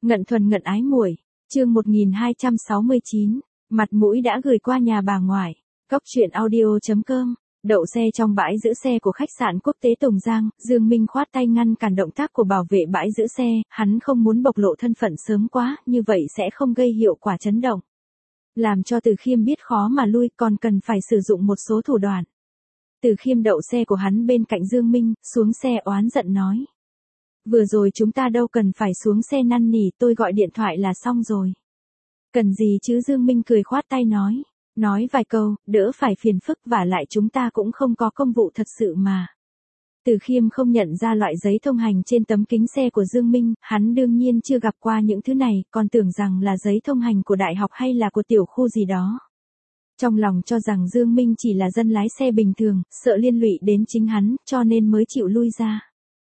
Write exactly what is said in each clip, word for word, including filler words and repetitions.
Ngận thuần ngận ái muội, chương một nghìn hai trăm sáu mươi chín, mặt mũi đã gửi qua nhà bà ngoại. Cóc truyện audio chấm com. Đậu xe trong bãi giữ xe của khách sạn quốc tế Tùng Giang, Dương Minh khoát tay ngăn cản động tác của bảo vệ bãi giữ xe, hắn không muốn bộc lộ thân phận sớm quá, như vậy sẽ không gây hiệu quả chấn động. Làm cho Từ Khiêm biết khó mà lui, còn cần phải sử dụng một số thủ đoạn. Từ Khiêm đậu xe của hắn bên cạnh Dương Minh, xuống xe oán giận nói. Vừa rồi chúng ta đâu cần phải xuống xe năn nỉ, tôi gọi điện thoại là xong rồi. Cần gì chứ? Dương Minh cười khoát tay nói. Nói vài câu, đỡ phải phiền phức, và lại chúng ta cũng không có công vụ thật sự mà. Từ Khiêm không nhận ra loại giấy thông hành trên tấm kính xe của Dương Minh, hắn đương nhiên chưa gặp qua những thứ này, còn tưởng rằng là giấy thông hành của đại học hay là của tiểu khu gì đó. Trong lòng cho rằng Dương Minh chỉ là dân lái xe bình thường, sợ liên lụy đến chính hắn, cho nên mới chịu lui ra.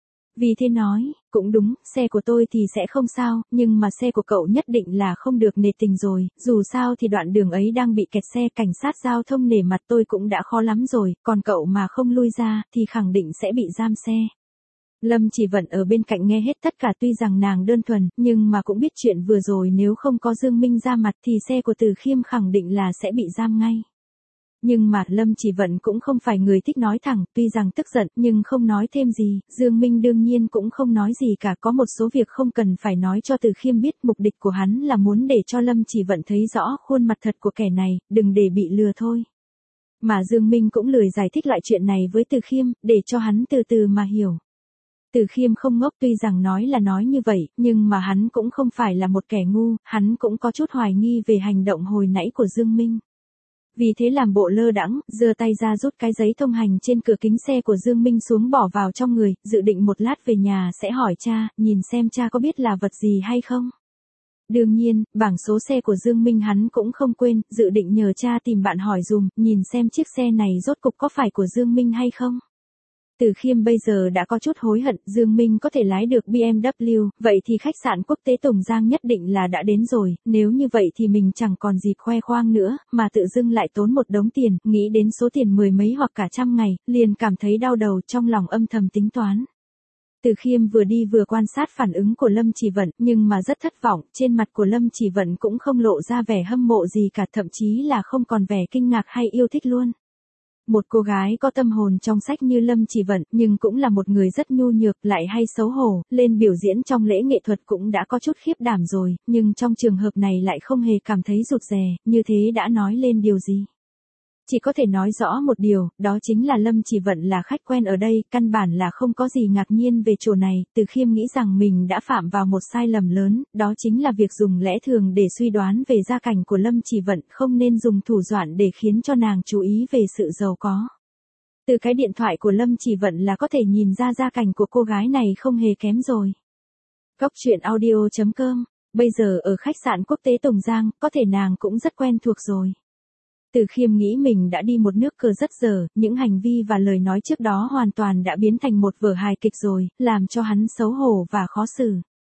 Vì thế nói, cũng đúng, xe của tôi thì sẽ không sao, nhưng mà xe của cậu nhất định là không được nể tình rồi, dù sao thì đoạn đường ấy đang bị kẹt xe, cảnh sát giao thông nể mặt tôi cũng đã khó lắm rồi, còn cậu mà không lui ra, thì khẳng định sẽ bị giam xe. Lâm Chỉ Vận ở bên cạnh nghe hết tất cả, tuy rằng nàng đơn thuần, nhưng mà cũng biết chuyện vừa rồi nếu không có Dương Minh ra mặt thì xe của Từ Khiêm khẳng định là sẽ bị giam ngay. Nhưng mà Lâm Chỉ Vận cũng không phải người thích nói thẳng, tuy rằng tức giận nhưng không nói thêm gì, Dương Minh đương nhiên cũng không nói gì cả, có một số việc không cần phải nói cho Từ Khiêm biết, mục đích của hắn là muốn để cho Lâm Chỉ Vận thấy rõ khuôn mặt thật của kẻ này, đừng để bị lừa thôi. Mà Dương Minh cũng lười giải thích lại chuyện này với Từ Khiêm, để cho hắn từ từ mà hiểu. Từ Khiêm không ngốc, tuy rằng nói là nói như vậy, nhưng mà hắn cũng không phải là một kẻ ngu, hắn cũng có chút hoài nghi về hành động hồi nãy của Dương Minh. Vì thế làm bộ lơ đãng, giơ tay ra rút cái giấy thông hành trên cửa kính xe của Dương Minh xuống bỏ vào trong người, dự định một lát về nhà sẽ hỏi cha, nhìn xem cha có biết là vật gì hay không. Đương nhiên, bảng số xe của Dương Minh hắn cũng không quên, dự định nhờ cha tìm bạn hỏi dùm, nhìn xem chiếc xe này rốt cục có phải của Dương Minh hay không. Từ Khiêm bây giờ đã có chút hối hận, Dương Minh có thể lái được bê em vê, vậy thì khách sạn quốc tế Tùng Giang nhất định là đã đến rồi, nếu như vậy thì mình chẳng còn dịp khoe khoang nữa, mà tự dưng lại tốn một đống tiền, nghĩ đến số tiền mười mấy hoặc cả trăm ngày, liền cảm thấy đau đầu, trong lòng âm thầm tính toán. Từ Khiêm vừa đi vừa quan sát phản ứng của Lâm Chỉ Vận, nhưng mà rất thất vọng, trên mặt của Lâm Chỉ Vận cũng không lộ ra vẻ hâm mộ gì cả, thậm chí là không còn vẻ kinh ngạc hay yêu thích luôn. Một cô gái có tâm hồn trong sách như Lâm Chỉ Vận, nhưng cũng là một người rất nhu nhược, lại hay xấu hổ, lên biểu diễn trong lễ nghệ thuật cũng đã có chút khiếp đảm rồi, nhưng trong trường hợp này lại không hề cảm thấy rụt rè, như thế đã nói lên điều gì? Chỉ có thể nói rõ một điều, đó chính là Lâm Chỉ Vận là khách quen ở đây, căn bản là không có gì ngạc nhiên về chỗ này. Từ Khiêm nghĩ rằng mình đã phạm vào một sai lầm lớn, đó chính là việc dùng lẽ thường để suy đoán về gia cảnh của Lâm Chỉ Vận, không nên dùng thủ đoạn để khiến cho nàng chú ý về sự giàu có. Từ cái điện thoại của Lâm Chỉ Vận là có thể nhìn ra gia cảnh của cô gái này không hề kém rồi. Cóc truyện audio chấm com, bây giờ ở khách sạn quốc tế Tùng Giang, có thể nàng cũng rất quen thuộc rồi. Từ Khiêm nghĩ mình đã đi một nước cờ rất dở, những hành vi và lời nói trước đó hoàn toàn đã biến thành một vở hài kịch rồi, làm cho hắn xấu hổ và khó xử.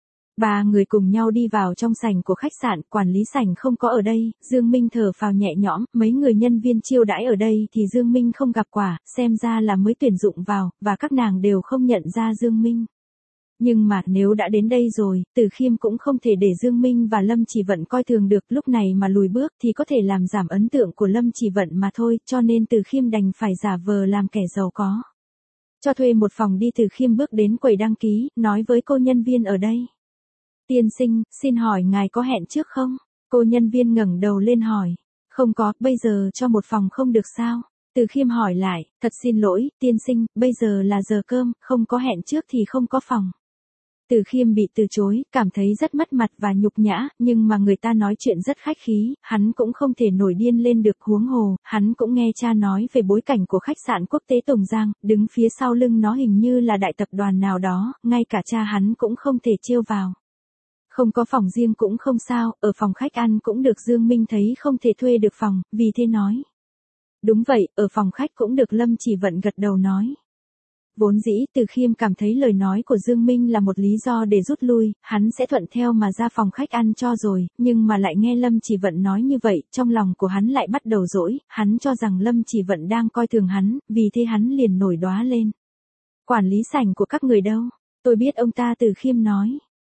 Ba người cùng nhau đi vào trong sảnh của khách sạn, quản lý sảnh không có ở đây, Dương Minh thở phào nhẹ nhõm, mấy người nhân viên chiêu đãi ở đây thì Dương Minh không gặp quả, xem ra là mới tuyển dụng vào, và các nàng đều không nhận ra Dương Minh. Nhưng mà nếu đã đến đây rồi, Từ Khiêm cũng không thể để Dương Minh và Lâm Chỉ Vận coi thường được, lúc này mà lùi bước thì có thể làm giảm ấn tượng của Lâm Chỉ Vận mà thôi, cho nên Từ Khiêm đành phải giả vờ làm kẻ giàu có. Cho thuê một phòng đi. Từ Khiêm bước đến quầy đăng ký, nói với cô nhân viên ở đây. Tiên sinh, xin hỏi ngài có hẹn trước không? Cô nhân viên ngẩng đầu lên hỏi. Không có, bây giờ cho một phòng không được sao? Từ Khiêm hỏi lại, thật xin lỗi, tiên sinh, bây giờ là giờ cơm, không có hẹn trước thì không có phòng. Từ Khiêm bị từ chối, cảm thấy rất mất mặt và nhục nhã, nhưng mà người ta nói chuyện rất khách khí, hắn cũng không thể nổi điên lên được, huống hồ, hắn cũng nghe cha nói về bối cảnh của khách sạn quốc tế Tùng Giang, đứng phía sau lưng nó hình như là đại tập đoàn nào đó, ngay cả cha hắn cũng không thể trêu vào. Không có phòng riêng cũng không sao, ở phòng khách ăn cũng được. Dương Minh thấy không thể thuê được phòng, vì thế nói. Đúng vậy, ở phòng khách cũng được. Lâm Chỉ Vận gật đầu nói. Vốn dĩ Từ Khiêm cảm thấy lời nói của Dương Minh là một lý do để rút lui, hắn sẽ thuận theo mà ra phòng khách ăn cho rồi, nhưng mà lại nghe Lâm Chỉ Vận nói như vậy, trong lòng của hắn lại bắt đầu dỗi, hắn cho rằng Lâm Chỉ Vận đang coi thường hắn, vì thế hắn liền nổi đoá lên. Quản lý sảnh của các người đâu? Tôi biết ông ta. Từ Khiêm nói.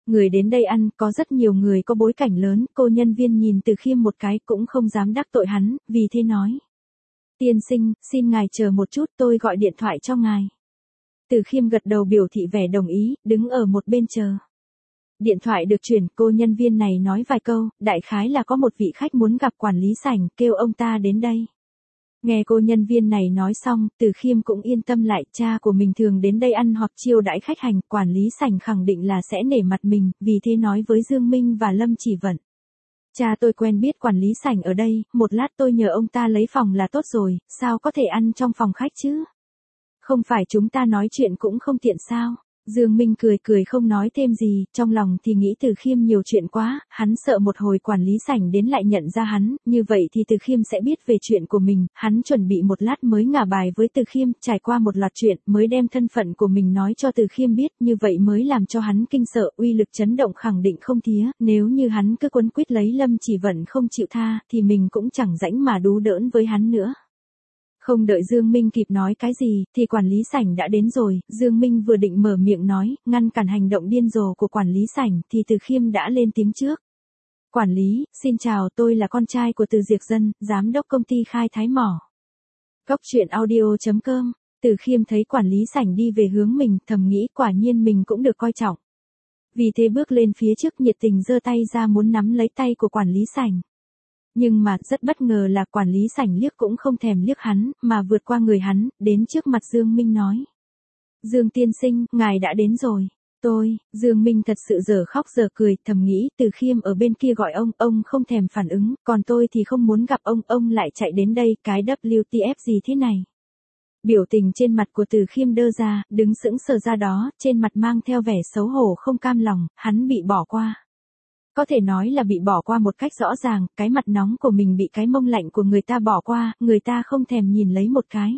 Người đến đây ăn, có rất nhiều người có bối cảnh lớn, cô nhân viên nhìn Từ Khiêm một cái cũng không dám đắc tội hắn, vì thế nói. Tiên sinh, xin ngài chờ một chút, tôi gọi điện thoại cho ngài. Từ Khiêm gật đầu biểu thị vẻ đồng ý, đứng ở một bên chờ. Điện thoại được chuyển, cô nhân viên này nói vài câu, đại khái là có một vị khách muốn gặp quản lý sảnh, kêu ông ta đến đây. Nghe cô nhân viên này nói xong, Từ Khiêm cũng yên tâm lại, cha của mình thường đến đây ăn hoặc chiêu đãi khách hành, quản lý sảnh khẳng định là sẽ nể mặt mình, vì thế nói với Dương Minh và Lâm Chỉ Vận. Cha tôi quen biết quản lý sảnh ở đây, một lát tôi nhờ ông ta lấy phòng là tốt rồi, sao có thể ăn trong phòng khách chứ? Không phải chúng ta nói chuyện cũng không tiện sao? Dương Minh cười cười không nói thêm gì, trong lòng thì nghĩ Từ Khiêm nhiều chuyện quá, hắn sợ một hồi quản lý sảnh đến lại nhận ra hắn, như vậy thì Từ Khiêm sẽ biết về chuyện của mình, hắn chuẩn bị một lát mới ngả bài với Từ Khiêm, trải qua một loạt chuyện, mới đem thân phận của mình nói cho Từ Khiêm biết, như vậy mới làm cho hắn kinh sợ, uy lực chấn động khẳng định không thía, nếu như hắn cứ quấn quýt lấy Lâm Chỉ Vận không chịu tha, thì mình cũng chẳng rãnh mà đú đỡn với hắn nữa. Không đợi Dương Minh kịp nói cái gì, thì quản lý sảnh đã đến rồi, Dương Minh vừa định mở miệng nói, ngăn cản hành động điên rồ của quản lý sảnh, thì Từ Khiêm đã lên tiếng trước. Quản lý, xin chào, tôi là con trai của Từ Diệc Dân, giám đốc công ty khai thái mỏ. Cốc truyện audio chấm com, Từ Khiêm thấy quản lý sảnh đi về hướng mình, thầm nghĩ quả nhiên mình cũng được coi trọng. Vì thế bước lên phía trước nhiệt tình giơ tay ra muốn nắm lấy tay của quản lý sảnh. Nhưng mà rất bất ngờ là quản lý sảnh liếc cũng không thèm liếc hắn, mà vượt qua người hắn, đến trước mặt Dương Minh nói. Dương tiên sinh, ngài đã đến rồi. Tôi, Dương Minh thật sự giờ khóc giờ cười, thầm nghĩ Từ Khiêm ở bên kia gọi ông, ông không thèm phản ứng, còn tôi thì không muốn gặp ông, ông lại chạy đến đây, cái W T F gì thế này. Biểu tình trên mặt của Từ Khiêm đơ ra, đứng sững sờ ra đó, trên mặt mang theo vẻ xấu hổ không cam lòng, hắn bị bỏ qua. Có thể nói là bị bỏ qua một cách rõ ràng, cái mặt nóng của mình bị cái mông lạnh của người ta bỏ qua, người ta không thèm nhìn lấy một cái.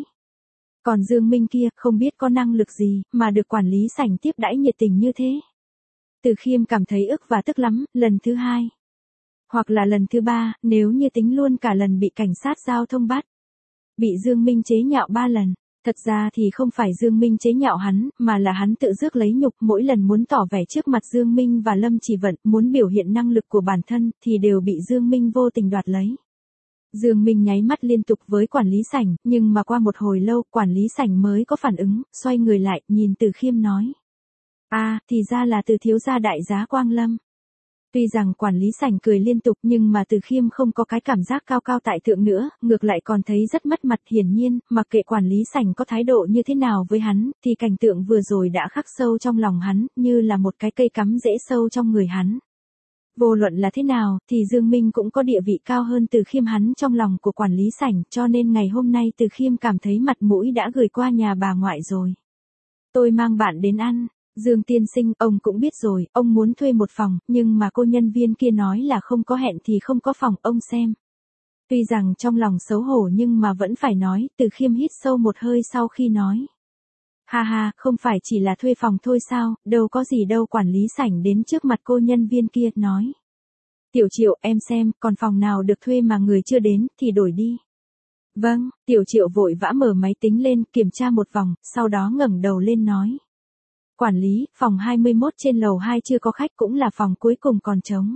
Còn Dương Minh kia, không biết có năng lực gì, mà được quản lý sảnh tiếp đãi nhiệt tình như thế. Từ Khiêm cảm thấy ức và tức lắm, lần thứ hai. Hoặc là lần thứ ba, nếu như tính luôn cả lần bị cảnh sát giao thông bắt. Bị Dương Minh chế nhạo ba lần. Thật ra thì không phải Dương Minh chế nhạo hắn, mà là hắn tự rước lấy nhục, mỗi lần muốn tỏ vẻ trước mặt Dương Minh và Lâm Chỉ Vận, muốn biểu hiện năng lực của bản thân, thì đều bị Dương Minh vô tình đoạt lấy. Dương Minh nháy mắt liên tục với quản lý sảnh, nhưng mà qua một hồi lâu, quản lý sảnh mới có phản ứng, xoay người lại, nhìn Từ Khiêm nói. À, thì ra là Từ thiếu gia đại giá Quang Lâm. Tuy rằng quản lý sảnh cười liên tục nhưng mà Từ Khiêm không có cái cảm giác cao cao tại thượng nữa, ngược lại còn thấy rất mất mặt. Hiển nhiên, mặc kệ quản lý sảnh có thái độ như thế nào với hắn, thì cảnh tượng vừa rồi đã khắc sâu trong lòng hắn, như là một cái cây cắm rễ sâu trong người hắn. Vô luận là thế nào, thì Dương Minh cũng có địa vị cao hơn Từ Khiêm hắn trong lòng của quản lý sảnh, cho nên ngày hôm nay Từ Khiêm cảm thấy mặt mũi đã gửi qua nhà bà ngoại rồi. Tôi mang bạn đến ăn. Dương tiên sinh, ông cũng biết rồi, ông muốn thuê một phòng, nhưng mà cô nhân viên kia nói là không có hẹn thì không có phòng, ông xem. Tuy rằng trong lòng xấu hổ nhưng mà vẫn phải nói, Từ Khiêm hít sâu một hơi sau khi nói. Ha ha, không phải chỉ là thuê phòng thôi sao, đâu có gì đâu. Quản lý sảnh đến trước mặt cô nhân viên kia, nói. Tiểu Triệu, em xem, còn phòng nào được thuê mà người chưa đến, thì đổi đi. Vâng, Tiểu Triệu vội vã mở máy tính lên, kiểm tra một vòng, sau đó ngẩng đầu lên nói. Quản lý, phòng hai mươi mốt trên lầu hai chưa có khách, cũng là phòng cuối cùng còn trống.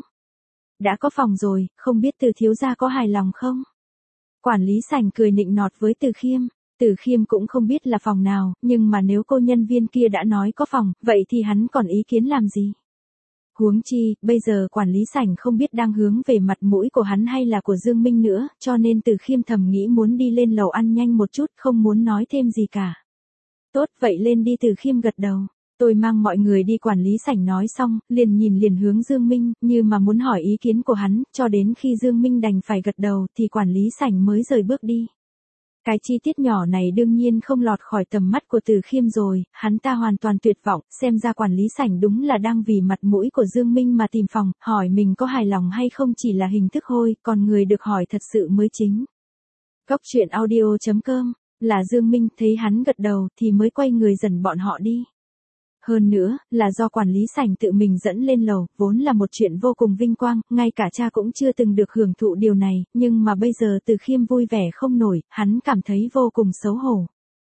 Đã có phòng rồi, không biết Từ thiếu gia có hài lòng không? Quản lý sảnh cười nịnh nọt với Từ Khiêm. Từ Khiêm cũng không biết là phòng nào, nhưng mà nếu cô nhân viên kia đã nói có phòng, vậy thì hắn còn ý kiến làm gì? Huống chi, bây giờ quản lý sảnh không biết đang hướng về mặt mũi của hắn hay là của Dương Minh nữa, cho nên Từ Khiêm thầm nghĩ muốn đi lên lầu ăn nhanh một chút, không muốn nói thêm gì cả. Tốt, vậy lên đi. Từ Khiêm gật đầu. Tôi mang mọi người đi. Quản lý sảnh nói xong, liền nhìn liền hướng Dương Minh, như mà muốn hỏi ý kiến của hắn, cho đến khi Dương Minh đành phải gật đầu, thì quản lý sảnh mới rời bước đi. Cái chi tiết nhỏ này đương nhiên không lọt khỏi tầm mắt của Từ Khiêm rồi, hắn ta hoàn toàn tuyệt vọng, xem ra quản lý sảnh đúng là đang vì mặt mũi của Dương Minh mà tìm phòng, hỏi mình có hài lòng hay không chỉ là hình thức thôi, còn người được hỏi thật sự mới chính. Cốc truyện audio chấm com, là Dương Minh, thấy hắn gật đầu thì mới quay người dần bọn họ đi. Hơn nữa, là do quản lý sảnh tự mình dẫn lên lầu, vốn là một chuyện vô cùng vinh quang, ngay cả cha cũng chưa từng được hưởng thụ điều này, nhưng mà bây giờ Từ Khiêm vui vẻ không nổi, hắn cảm thấy vô cùng xấu hổ.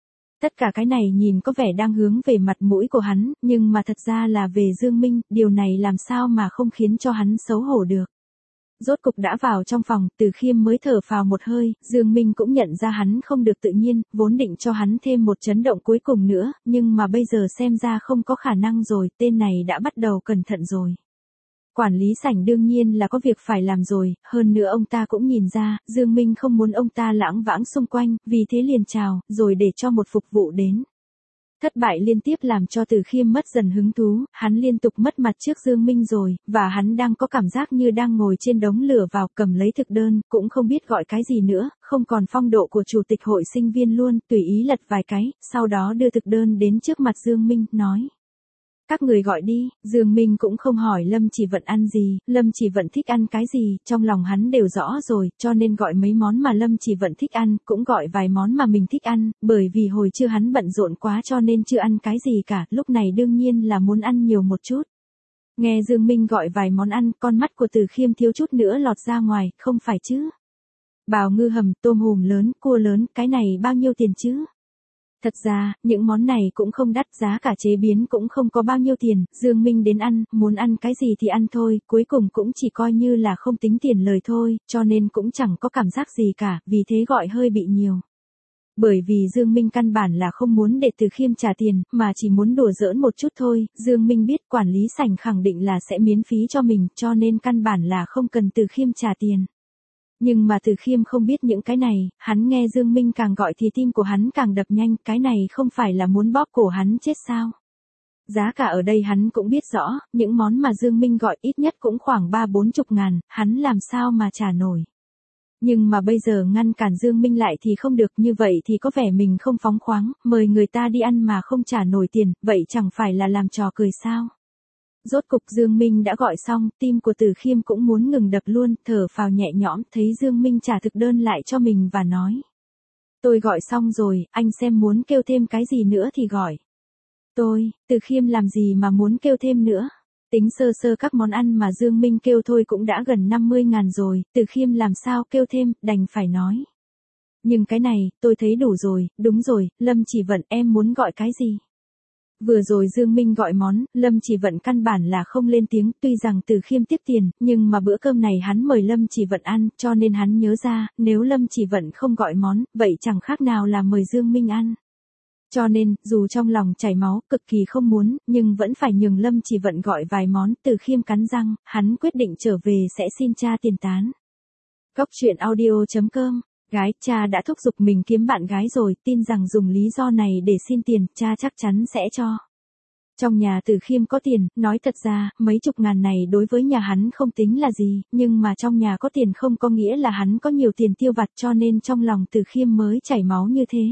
Tất cả cái này nhìn có vẻ đang hướng về mặt mũi của hắn, nhưng mà thật ra là về Dương Minh, điều này làm sao mà không khiến cho hắn xấu hổ được. Rốt cục đã vào trong phòng, Từ Khiêm mới thở phào một hơi, Dương Minh cũng nhận ra hắn không được tự nhiên, vốn định cho hắn thêm một chấn động cuối cùng nữa, nhưng mà bây giờ xem ra không có khả năng rồi, tên này đã bắt đầu cẩn thận rồi. Quản lý sảnh đương nhiên là có việc phải làm rồi, hơn nữa ông ta cũng nhìn ra, Dương Minh không muốn ông ta lãng vãng xung quanh, vì thế liền chào, rồi để cho một phục vụ đến. Thất bại liên tiếp làm cho Từ Khiêm mất dần hứng thú, hắn liên tục mất mặt trước Dương Minh rồi, và hắn đang có cảm giác như đang ngồi trên đống lửa vào, cầm lấy thực đơn, cũng không biết gọi cái gì nữa, không còn phong độ của chủ tịch hội sinh viên luôn, tùy ý lật vài cái, sau đó đưa thực đơn đến trước mặt Dương Minh, nói. Các người gọi đi, Dương Minh cũng không hỏi Lâm Chỉ Vận ăn gì, Lâm Chỉ Vận thích ăn cái gì, trong lòng hắn đều rõ rồi, cho nên gọi mấy món mà Lâm Chỉ Vận thích ăn, cũng gọi vài món mà mình thích ăn, bởi vì hồi trưa hắn bận rộn quá cho nên chưa ăn cái gì cả, lúc này đương nhiên là muốn ăn nhiều một chút. Nghe Dương Minh gọi vài món ăn, con mắt của Từ Khiêm thiếu chút nữa lọt ra ngoài, không phải chứ. Bào ngư hầm, tôm hùm lớn, cua lớn, cái này bao nhiêu tiền chứ? Thật ra, những món này cũng không đắt, giá cả chế biến cũng không có bao nhiêu tiền, Dương Minh đến ăn, muốn ăn cái gì thì ăn thôi, cuối cùng cũng chỉ coi như là không tính tiền lời thôi, cho nên cũng chẳng có cảm giác gì cả, vì thế gọi hơi bị nhiều. Bởi vì Dương Minh căn bản là không muốn để Từ Khiêm trả tiền, mà chỉ muốn đùa giỡn một chút thôi, Dương Minh biết quản lý sảnh khẳng định là sẽ miễn phí cho mình, cho nên căn bản là không cần Từ Khiêm trả tiền. Nhưng mà Từ Khiêm không biết những cái này, hắn nghe Dương Minh càng gọi thì tim của hắn càng đập nhanh, cái này không phải là muốn bóp cổ hắn chết sao. Giá cả ở đây hắn cũng biết rõ, những món mà Dương Minh gọi ít nhất cũng khoảng ba bốn chục ngàn, hắn làm sao mà trả nổi. Nhưng mà bây giờ ngăn cản Dương Minh lại thì không được, như vậy thì có vẻ mình không phóng khoáng, mời người ta đi ăn mà không trả nổi tiền, vậy chẳng phải là làm trò cười sao. Rốt cục Dương Minh đã gọi xong, tim của Từ Khiêm cũng muốn ngừng đập luôn, thở phào nhẹ nhõm, thấy Dương Minh trả thực đơn lại cho mình và nói. Tôi gọi xong rồi, anh xem muốn kêu thêm cái gì nữa thì gọi. Tôi, Từ Khiêm làm gì mà muốn kêu thêm nữa. Tính sơ sơ các món ăn mà Dương Minh kêu thôi cũng đã gần năm mươi ngàn rồi, Từ Khiêm làm sao kêu thêm, đành phải nói. Nhưng cái này, tôi thấy đủ rồi, đúng rồi, Lâm Chỉ Vận em muốn gọi cái gì? Vừa rồi Dương Minh gọi món, Lâm Chỉ Vận căn bản là không lên tiếng, tuy rằng Từ Khiêm tiếp tiền, nhưng mà bữa cơm này hắn mời Lâm Chỉ Vận ăn, cho nên hắn nhớ ra, nếu Lâm Chỉ Vận không gọi món, vậy chẳng khác nào là mời Dương Minh ăn. Cho nên, dù trong lòng chảy máu, cực kỳ không muốn, nhưng vẫn phải nhường Lâm Chỉ Vận gọi vài món, Từ Khiêm cắn răng, hắn quyết định trở về sẽ xin cha tiền tán. Góc truyện audio chấm com. Gái, cha đã thúc giục mình kiếm bạn gái rồi, tin rằng dùng lý do này để xin tiền, cha chắc chắn sẽ cho. Trong nhà Từ Khiêm có tiền, nói thật ra, mấy chục ngàn này đối với nhà hắn không tính là gì, nhưng mà trong nhà có tiền không có nghĩa là hắn có nhiều tiền tiêu vặt, cho nên trong lòng Từ Khiêm mới chảy máu như thế.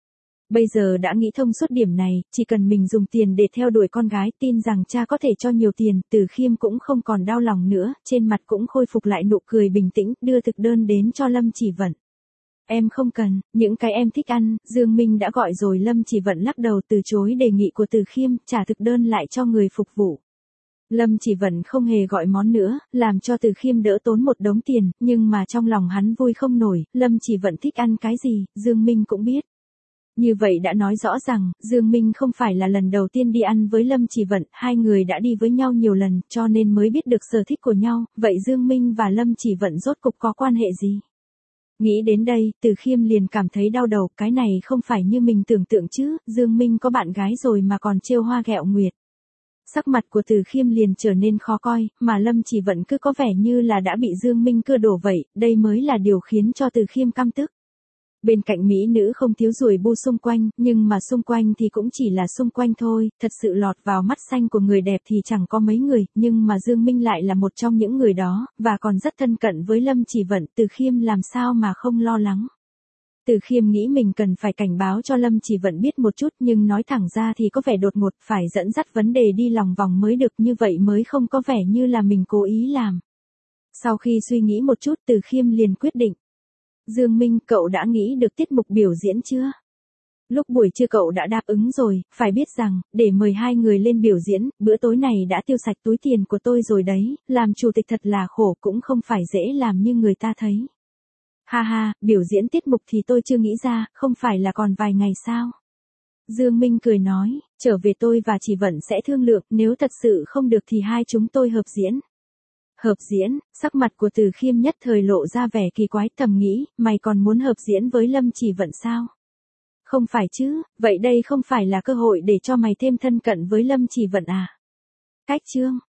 Bây giờ đã nghĩ thông suốt điểm này, chỉ cần mình dùng tiền để theo đuổi con gái, tin rằng cha có thể cho nhiều tiền, Từ Khiêm cũng không còn đau lòng nữa, trên mặt cũng khôi phục lại nụ cười bình tĩnh, đưa thực đơn đến cho Lâm Chỉ Vận. Em không cần, những cái em thích ăn, Dương Minh đã gọi rồi. Lâm Chỉ Vận lắc đầu từ chối đề nghị của Từ Khiêm, trả thực đơn lại cho người phục vụ. Lâm Chỉ Vận không hề gọi món nữa, làm cho Từ Khiêm đỡ tốn một đống tiền, nhưng mà trong lòng hắn vui không nổi, Lâm Chỉ Vận thích ăn cái gì, Dương Minh cũng biết. Như vậy đã nói rõ rằng, Dương Minh không phải là lần đầu tiên đi ăn với Lâm Chỉ Vận, hai người đã đi với nhau nhiều lần, cho nên mới biết được sở thích của nhau, vậy Dương Minh và Lâm Chỉ Vận rốt cục có quan hệ gì? Nghĩ đến đây, Từ Khiêm liền cảm thấy đau đầu, cái này không phải như mình tưởng tượng chứ, Dương Minh có bạn gái rồi mà còn trêu hoa ghẹo nguyệt. Sắc mặt của Từ Khiêm liền trở nên khó coi, mà Lâm Chỉ Vận cứ có vẻ như là đã bị Dương Minh cưa đổ vậy, đây mới là điều khiến cho Từ Khiêm căm tức. Bên cạnh mỹ nữ không thiếu ruồi bu xung quanh, nhưng mà xung quanh thì cũng chỉ là xung quanh thôi, thật sự lọt vào mắt xanh của người đẹp thì chẳng có mấy người, nhưng mà Dương Minh lại là một trong những người đó, và còn rất thân cận với Lâm Chỉ Vận, Từ Khiêm làm sao mà không lo lắng. Từ Khiêm nghĩ mình cần phải cảnh báo cho Lâm Chỉ Vận biết một chút, nhưng nói thẳng ra thì có vẻ đột ngột, phải dẫn dắt vấn đề đi lòng vòng mới được, như vậy mới không có vẻ như là mình cố ý làm. Sau khi suy nghĩ một chút, Từ Khiêm liền quyết định. Dương Minh, cậu đã nghĩ được tiết mục biểu diễn chưa? Lúc buổi trưa cậu đã đáp ứng rồi, phải biết rằng, để mời hai người lên biểu diễn, bữa tối này đã tiêu sạch túi tiền của tôi rồi đấy, làm chủ tịch thật là khổ, cũng không phải dễ làm như người ta thấy. Ha ha, biểu diễn tiết mục thì tôi chưa nghĩ ra, không phải là còn vài ngày sao? Dương Minh cười nói, trở về tôi và Chỉ Vận sẽ thương lượng, nếu thật sự không được thì hai chúng tôi hợp diễn. Hợp diễn, sắc mặt của Từ Khiêm nhất thời lộ ra vẻ kỳ quái, thầm nghĩ, mày còn muốn hợp diễn với Lâm Chỉ Vận sao? Không phải chứ, vậy đây không phải là cơ hội để cho mày thêm thân cận với Lâm Chỉ Vận à? Cách chương